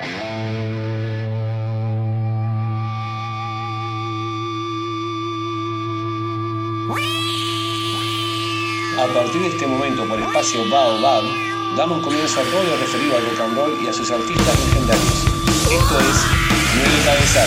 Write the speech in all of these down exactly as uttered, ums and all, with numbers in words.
A partir de este momento, por espacio Baobab, damos comienzo a todo lo referido al rock and roll y a sus artistas legendarios. Esto es Nueve Cabezas.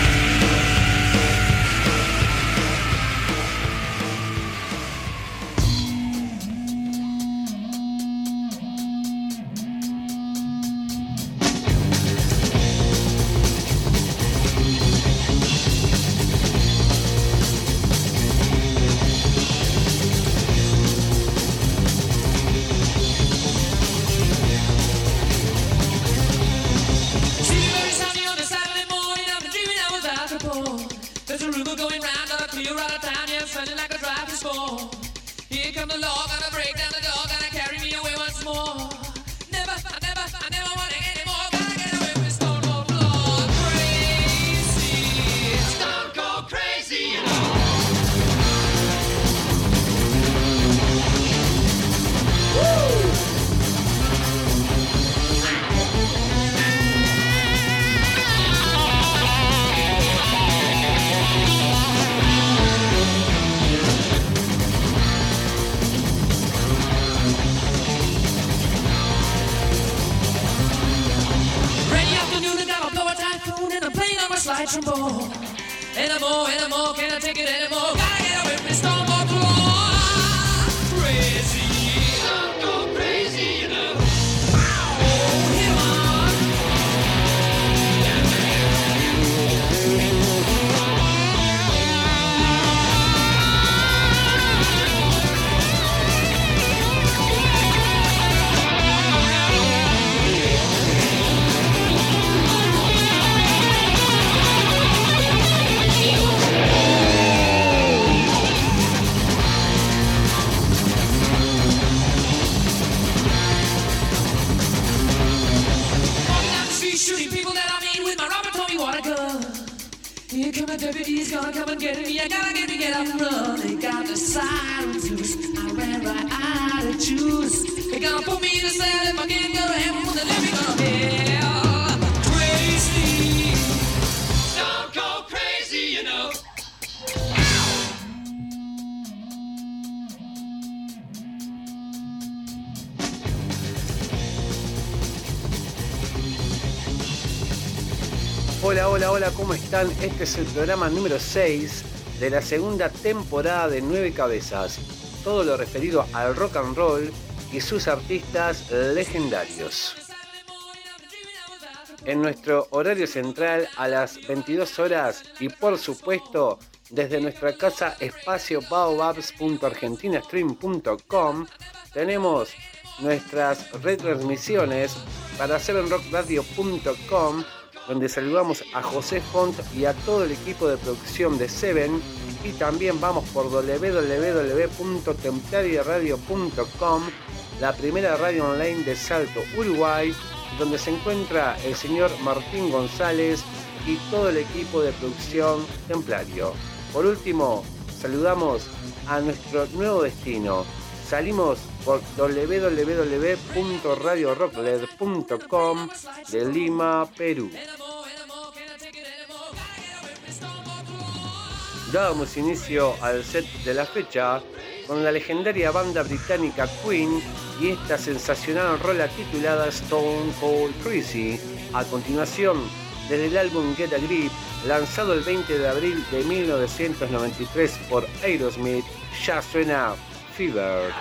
Hola, hola, hola, ¿cómo están? Este es el programa número seis de la segunda temporada de Nueve Cabezas. Todo lo referido al rock and roll y sus artistas legendarios. En nuestro horario central a las veintidós horas y por supuesto desde nuestra casa espacio baobabs punto argentina stream punto com tenemos nuestras retransmisiones para hacer en rock radio punto com, donde saludamos a José Font y a todo el equipo de producción de Seven, y también vamos por doble u doble u doble u punto templaria radio punto com, la primera radio online de Salto, Uruguay, donde se encuentra el señor Martín González y todo el equipo de producción Templario. Por último, saludamos a nuestro nuevo destino. Salimos por doble u doble u doble u punto radio rockled punto com de Lima, Perú. Dábamos inicio al set de la fecha con la legendaria banda británica Queen y esta sensacional rola titulada Stone Cold Crazy. A continuación, desde el álbum Get a Grip, lanzado el veinte de abril de mil novecientos noventa y tres por Aerosmith, ya suena Fever.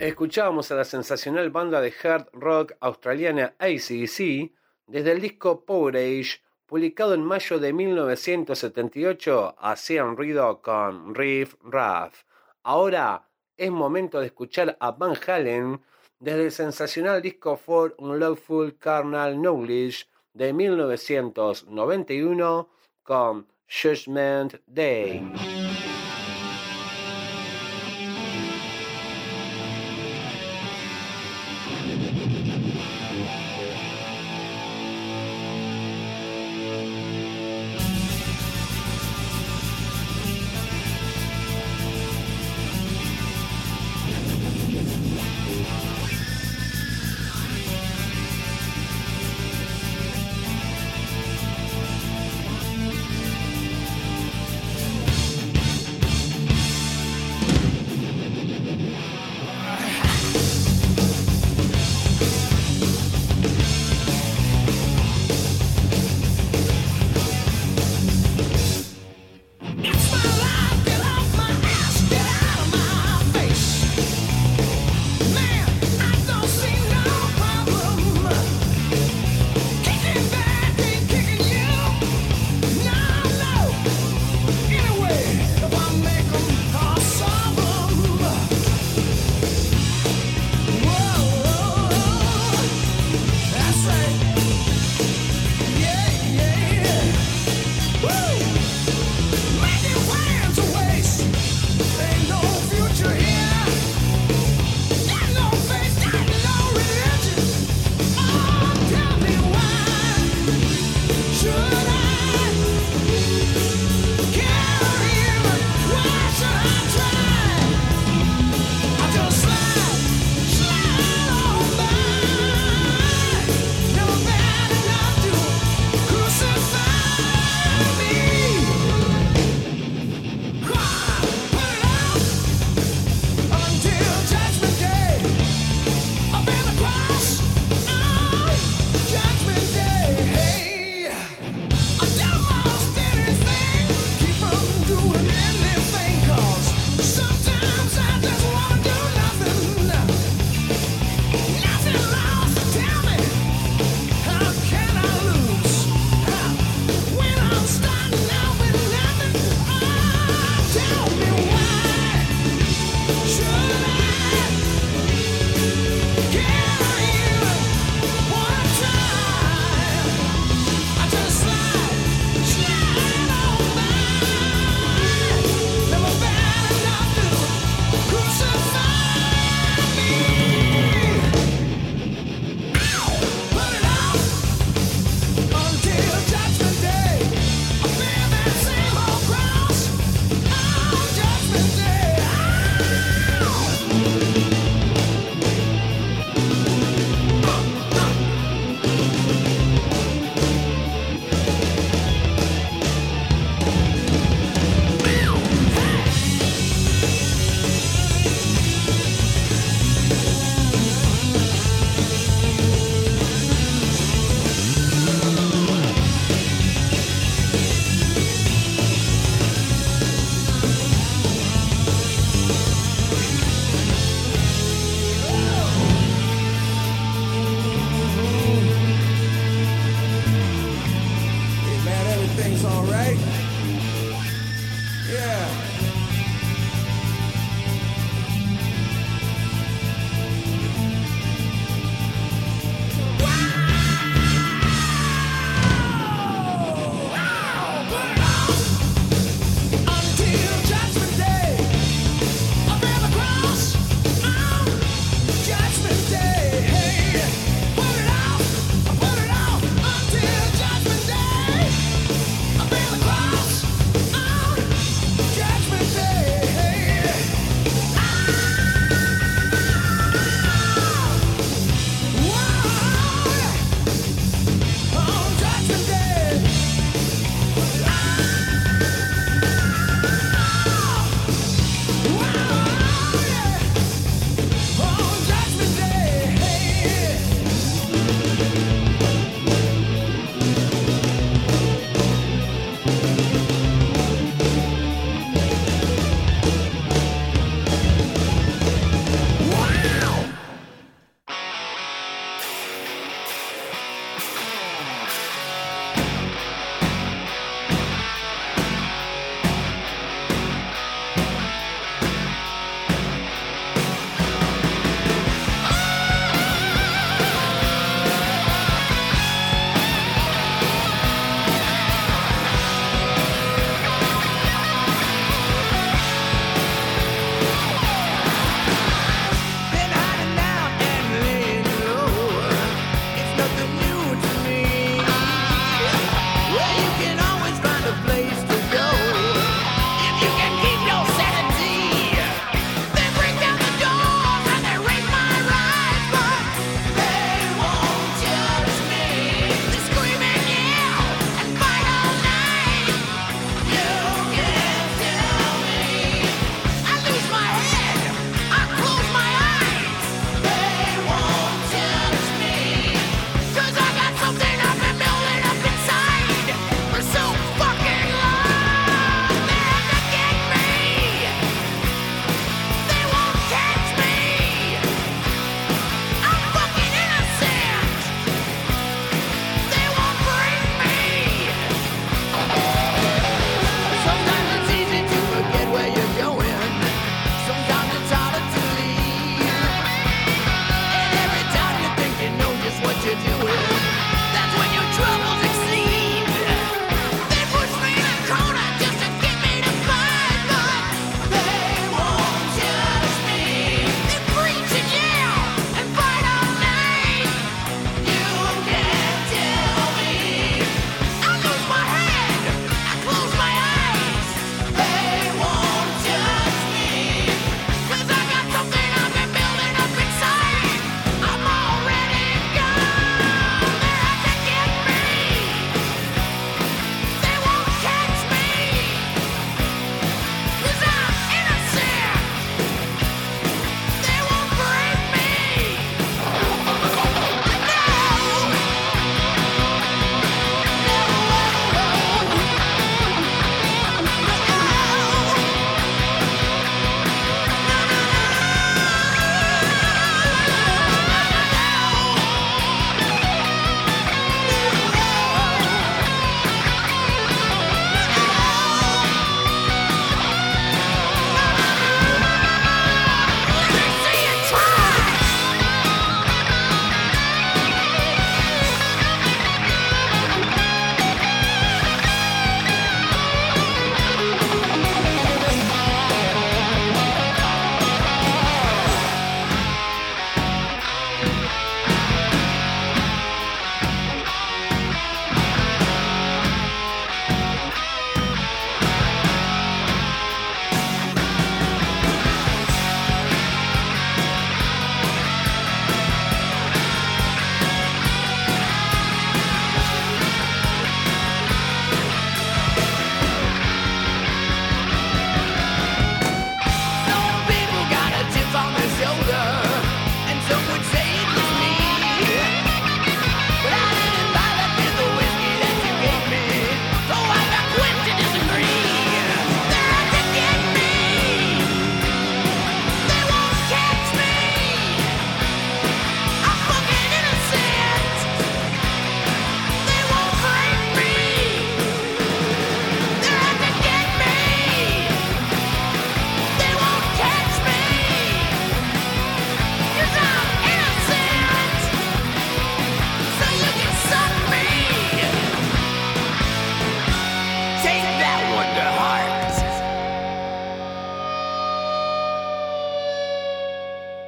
Escuchábamos a la sensacional banda de hard rock australiana A C D C desde el disco Power Age, publicado en mayo de mil novecientos setenta y ocho, hacían ruido con Riff Raff. Ahora es momento de escuchar a Van Halen desde el sensacional disco For Unlawful Carnal Knowledge de mil novecientos noventa y uno con Judgment Day.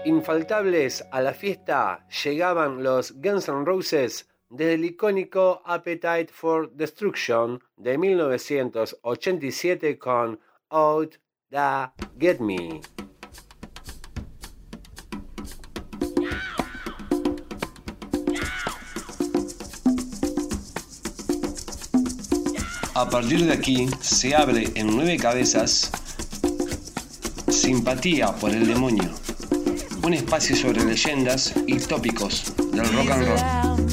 Infaltables a la fiesta llegaban los Guns N' Roses desde el icónico Appetite for Destruction de mil novecientos ochenta y siete con Out Da Get Me. A partir de aquí se abre en nueve cabezas Simpatía por el Demonio, un espacio sobre leyendas y tópicos del rock and roll.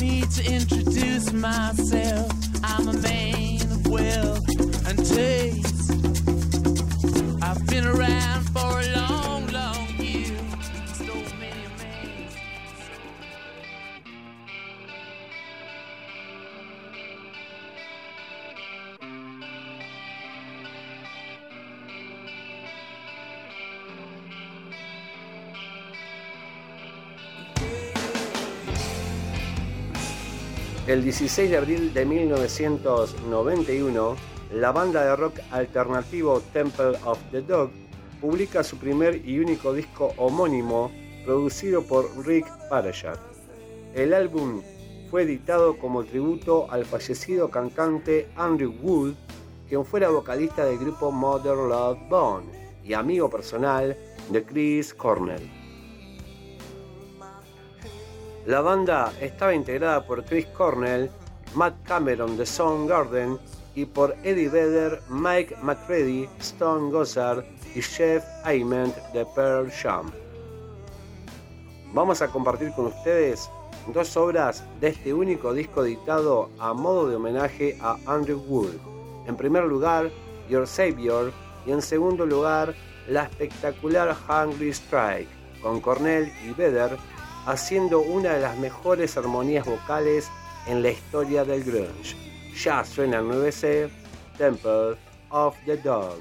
El dieciséis de abril de mil novecientos noventa y uno, la banda de rock alternativo Temple of the Dog publica su primer y único disco homónimo, producido por Rick Parashar. El álbum fue editado como tributo al fallecido cantante Andrew Wood, quien fuera vocalista del grupo Mother Love Bone y amigo personal de Chris Cornell. La banda estaba integrada por Chris Cornell, Matt Cameron de Soundgarden y por Eddie Vedder, Mike McCready, Stone Gossard y Jeff Ament de Pearl Jam. Vamos a compartir con ustedes dos obras de este único disco editado a modo de homenaje a Andrew Wood. En primer lugar, Your Savior, y en segundo lugar, la espectacular Hungry Strike, con Cornell y Vedder haciendo una de las mejores armonías vocales en la historia del grunge. Ya suena el nueve C, Temple of the Dog.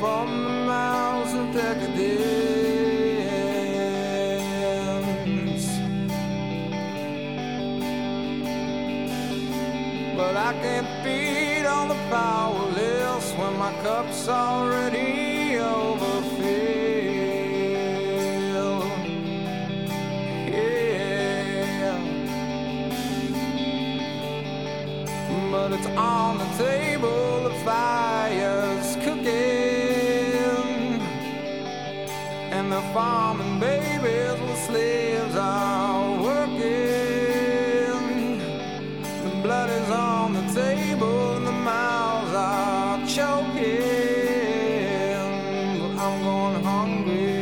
from the mouths of decadence. But I can't feed on the powerless when my cup's already overfilled. Yeah. But it's on the table, the fire's cooking, and the farming babies with slaves are working. The blood is on the table and the mouths are choking. But I'm going hungry.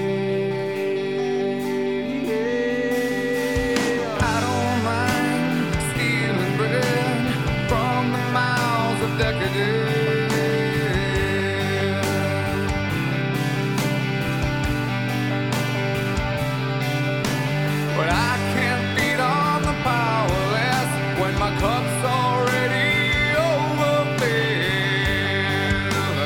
Yeah. I don't mind stealing bread from the mouths of decadence, but I can't feed on the powerless when my cup's already overfilled.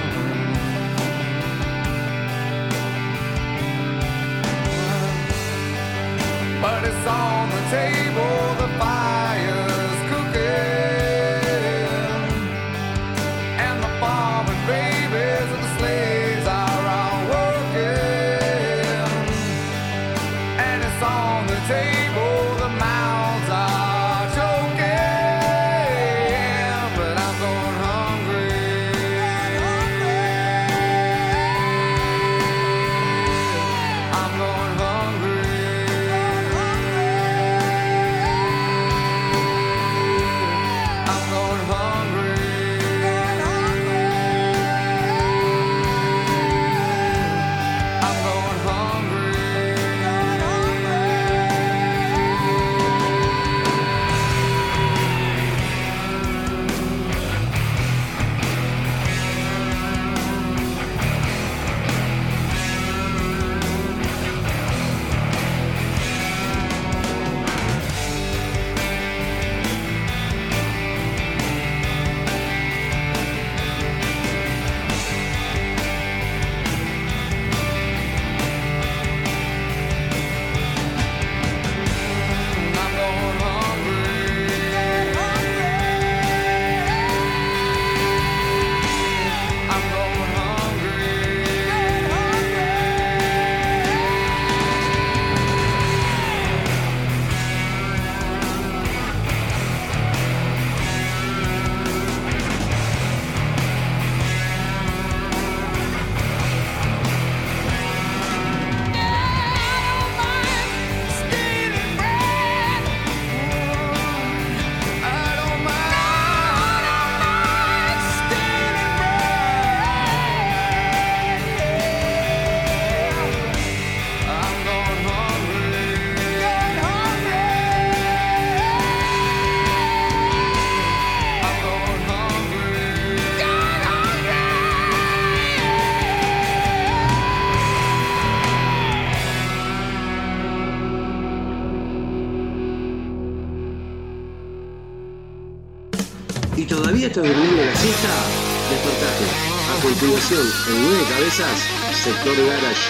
But it's on the table, the fire's cooking, and the farming babies and the slaves are out working. And it's on the table, the mouths are choking, but I'm going hungry. I'm going hungry. I'm going hungry. I'm going hungry. I'm going hungry. I'm going hungry. Stealing bread. I don't mind stealing bread. I'm going hungry. I'm going hungry. ¿Y todavía estás durmiendo la siesta? Despertate. A continuación, en Nueve Cabezas, Sector Garage.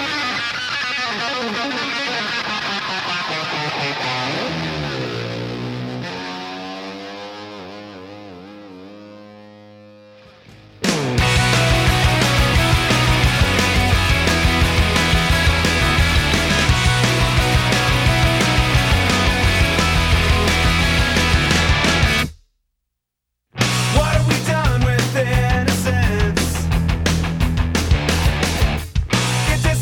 What have we done with innocence? It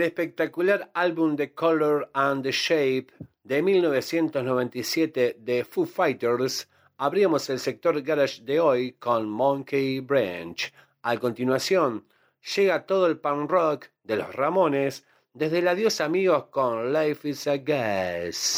espectacular álbum The Color and the Shape de mil novecientos noventa y siete de Foo Fighters, abrimos el sector garage de hoy con Monkey Branch. A continuación, llega todo el punk rock de los Ramones, desde el Adiós Amigos con Life is a Gas.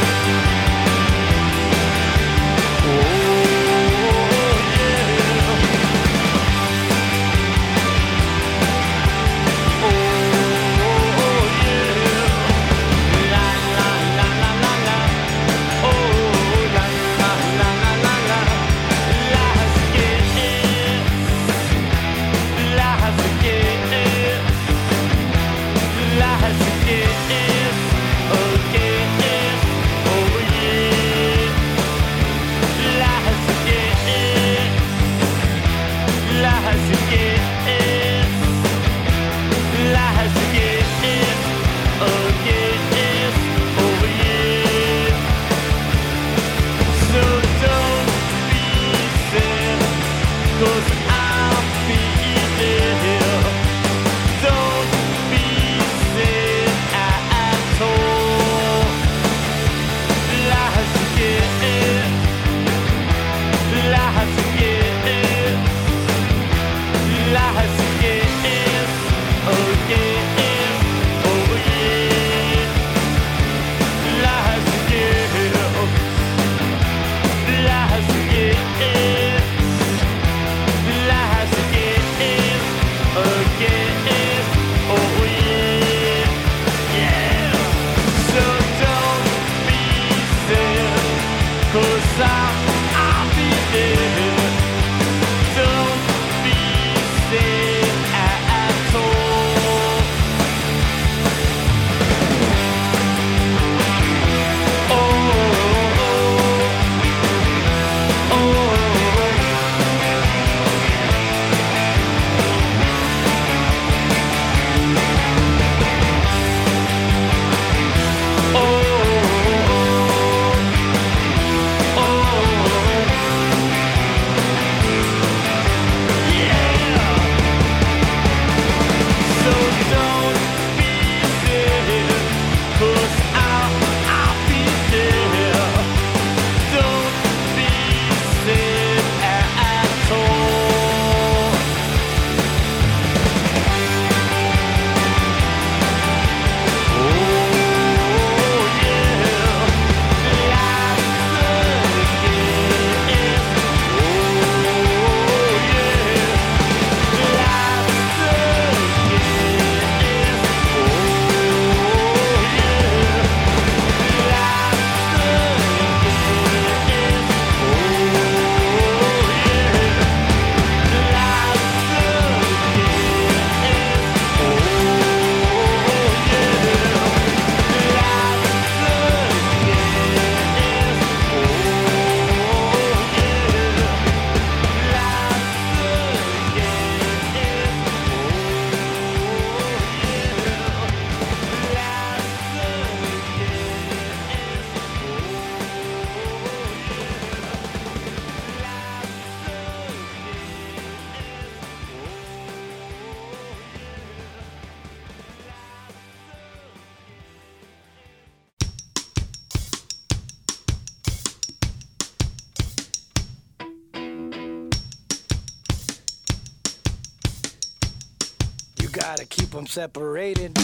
Gotta keep them separated.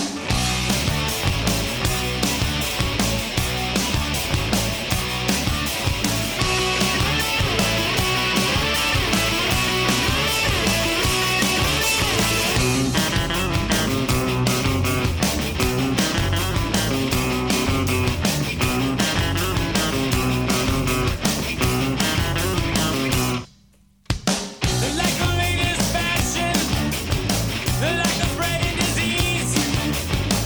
Like the latest fashion, like the brain disease.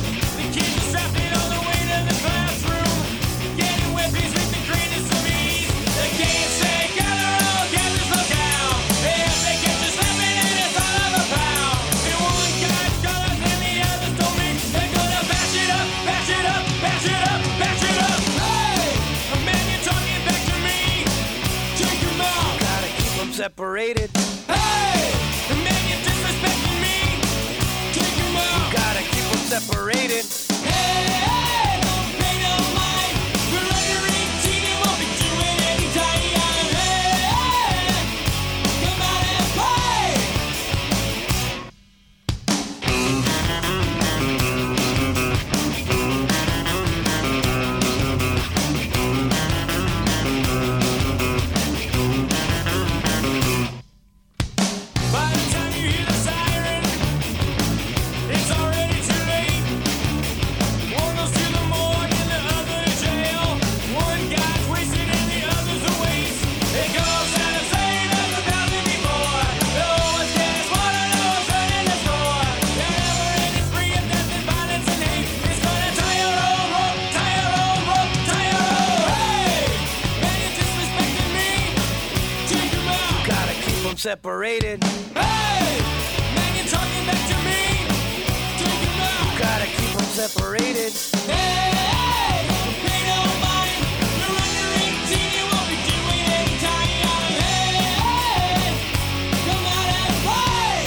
separated. Hey, man, you're talking back to me. Take him out. You gotta keep them separated. Hey, hey, pay no mind. You're under eighteen, you won't be doing any time. Hey, hey, come out and play.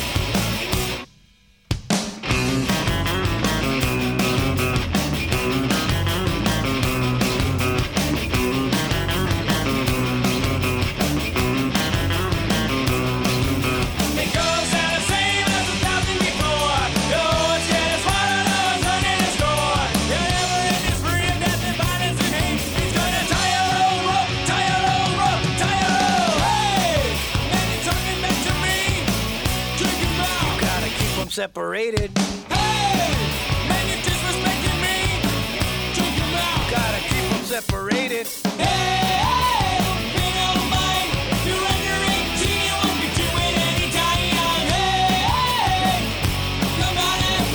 It goes out the same as a thousand before. No one's getting swallowed, no one's learning to score. You're never in this free of death and violence and hate. He's gonna tie your old rope, tie your old rope, tie your old. Hey, man, you're talking back to me. Drink him out. You gotta keep them separated. Hey, man, you're disrespecting me. Drink him out. You gotta keep them separated. Hey, hey, pay no mind. You're under eighteen, you won't be doing any time. Hey, hey, come out and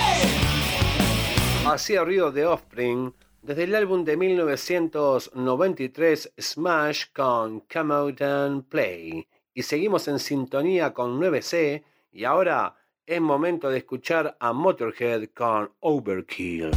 play. Así arriba de Offspring, desde el álbum de mil novecientos noventa y tres Smash con Come Out and Play. Y seguimos en sintonía con nueve C y ahora es momento de escuchar a Motorhead con Overkill.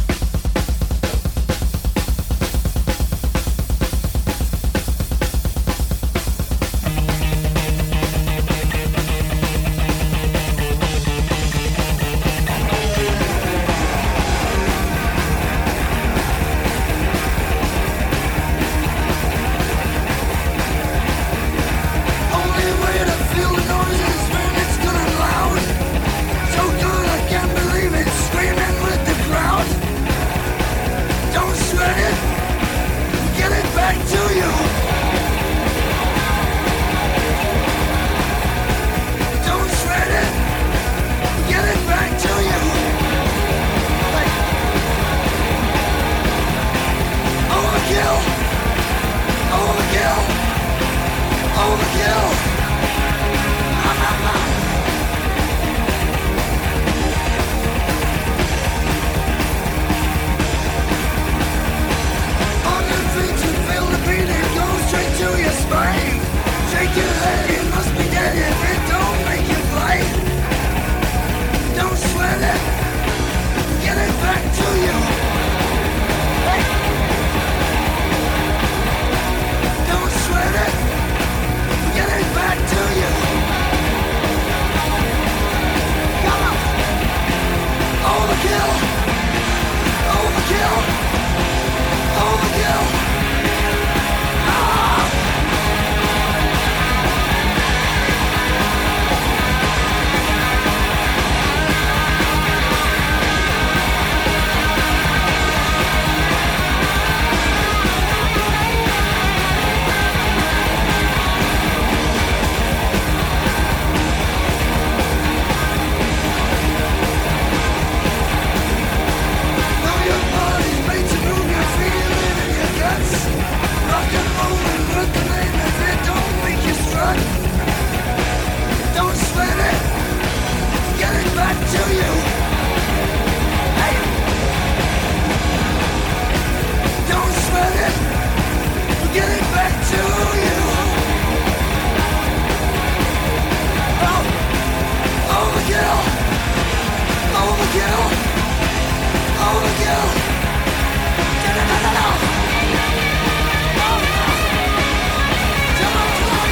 Only way to feel the noise is when it's good and loud. So good I can't believe it, screaming with the crowd. Don't sweat it, get it back to you. Don't sweat it, get it back to you. Like, overkill, overkill, overkill. On your feet you feel the beat, it goes straight to your spine. Shake your head, it must be dead if it don't make you fly. Don't sweat it, get it back to you. Hey. Don't sweat it, get it back to you. Come on. Overkill, overkill, overkill. Ah. Now your body's made to move, you feel it in your guts. Rock and roll and let the name if it don't make you strut. Don't sweat it, get it back to you. Hey. Don't sweat it, get it back to you. Oh, overkill, overkill, overkill. No, no, no, no, no. Oh, no. Come on, come on.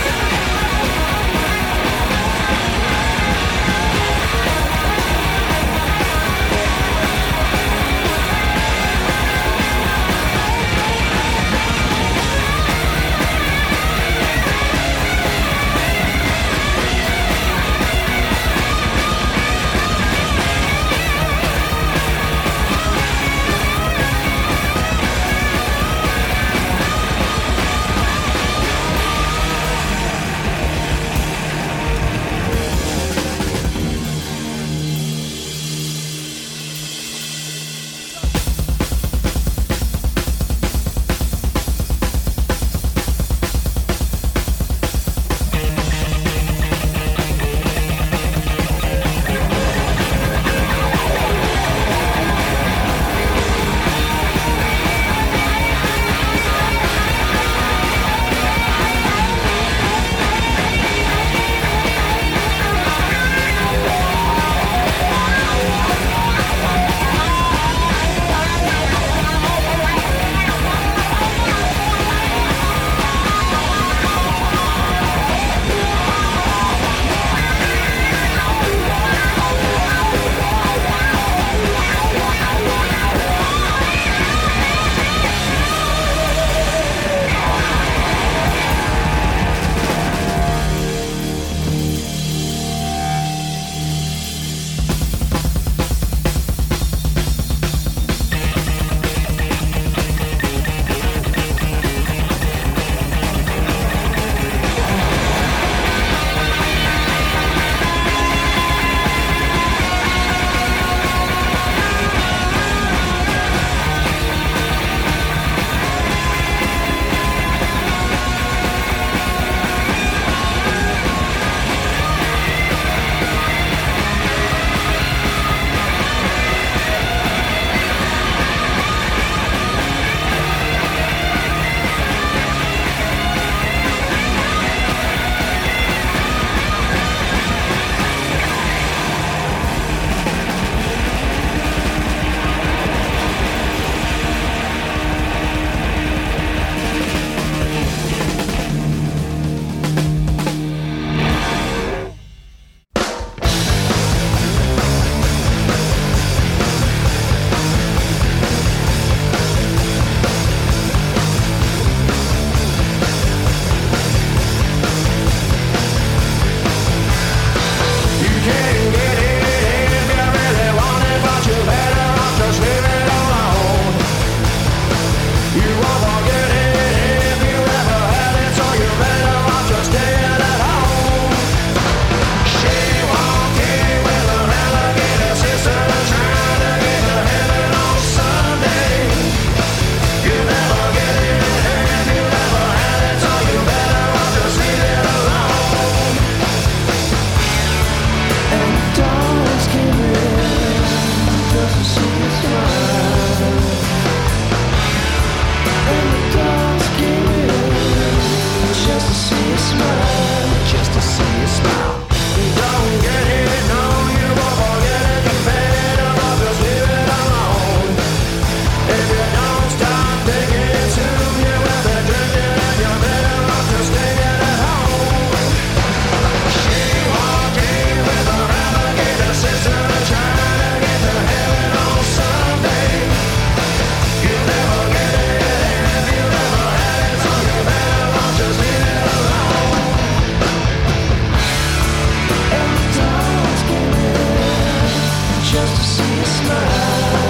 just to see you smile.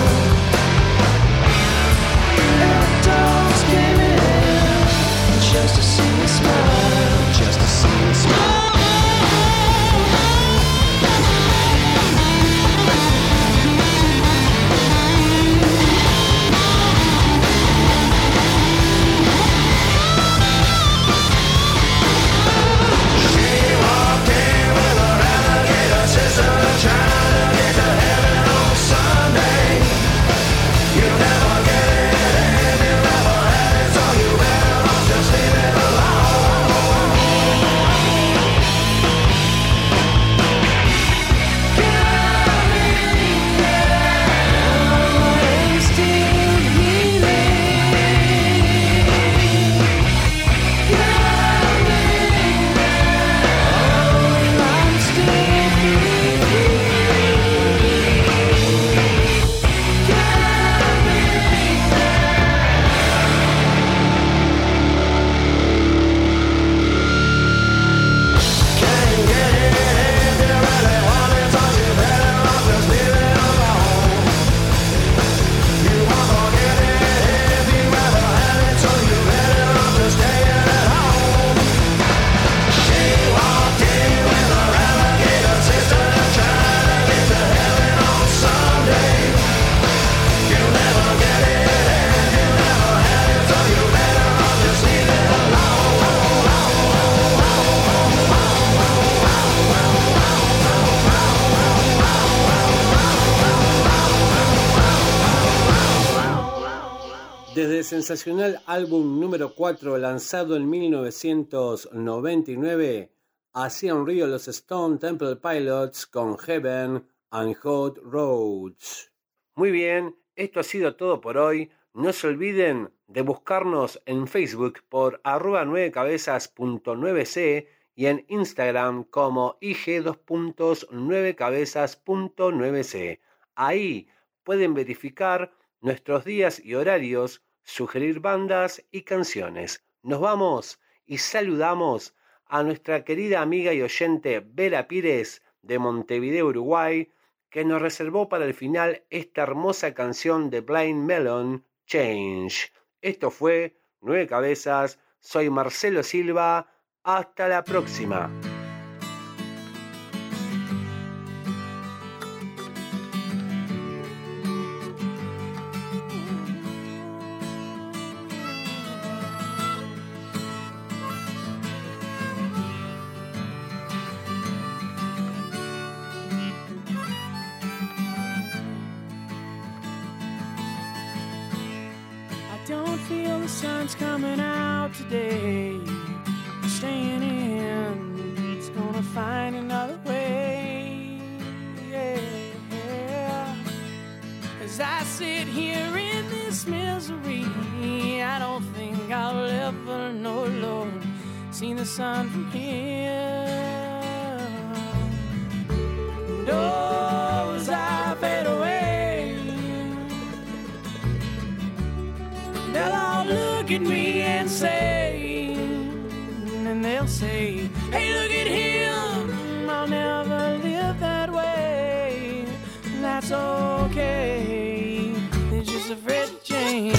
And the dogs came in just to see you smile, just to see you smile. Desde el sensacional álbum número cuatro lanzado en mil novecientos noventa y nueve, hacían río los Stone Temple Pilots con Heaven and Hot Roads. Muy bien, esto ha sido todo por hoy. No se olviden de buscarnos en Facebook por arroba nueve cabezas punto nueve ce y en Instagram como i ge dos puntos nueve cabezas punto nueve ce. Ahí pueden verificar nuestros días y horarios, sugerir bandas y canciones. Nos vamos y saludamos a nuestra querida amiga y oyente Vera Pires de Montevideo, Uruguay, que nos reservó para el final esta hermosa canción de Blind Melon, Change. Esto fue Nueve Cabezas, soy Marcelo Silva, hasta la próxima. Sun's coming out today. Staying in, it's gonna find another way. Yeah. As I sit here in this misery, I don't think I'll ever know, Lord, see the sun from here. And oh, as I fade away, they'll all look at me and say, and they'll say, hey, look at him, I'll never live that way. And that's okay, they're just afraid to change.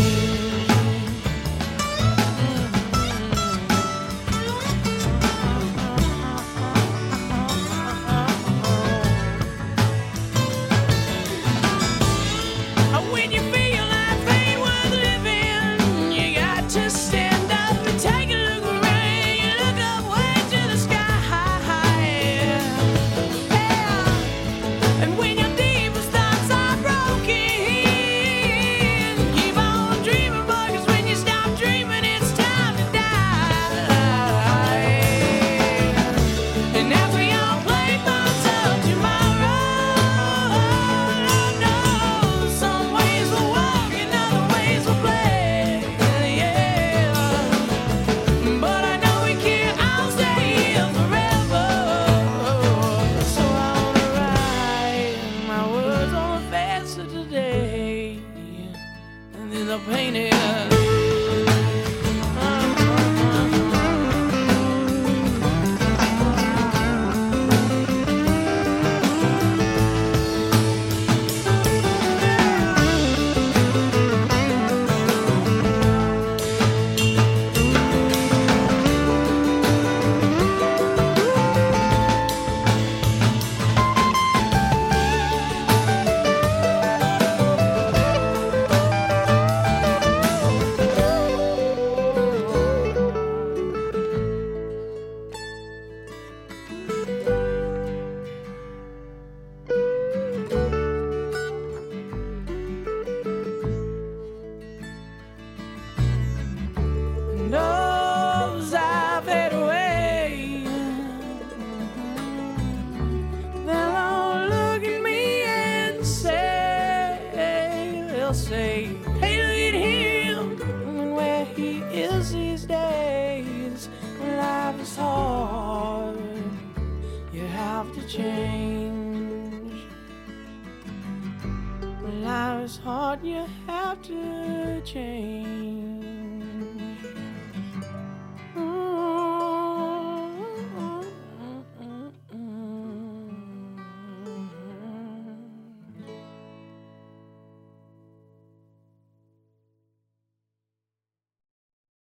they'll say, hey, look at him, and where he is these days. Life is hard, you have to change. Life is hard, you have to change.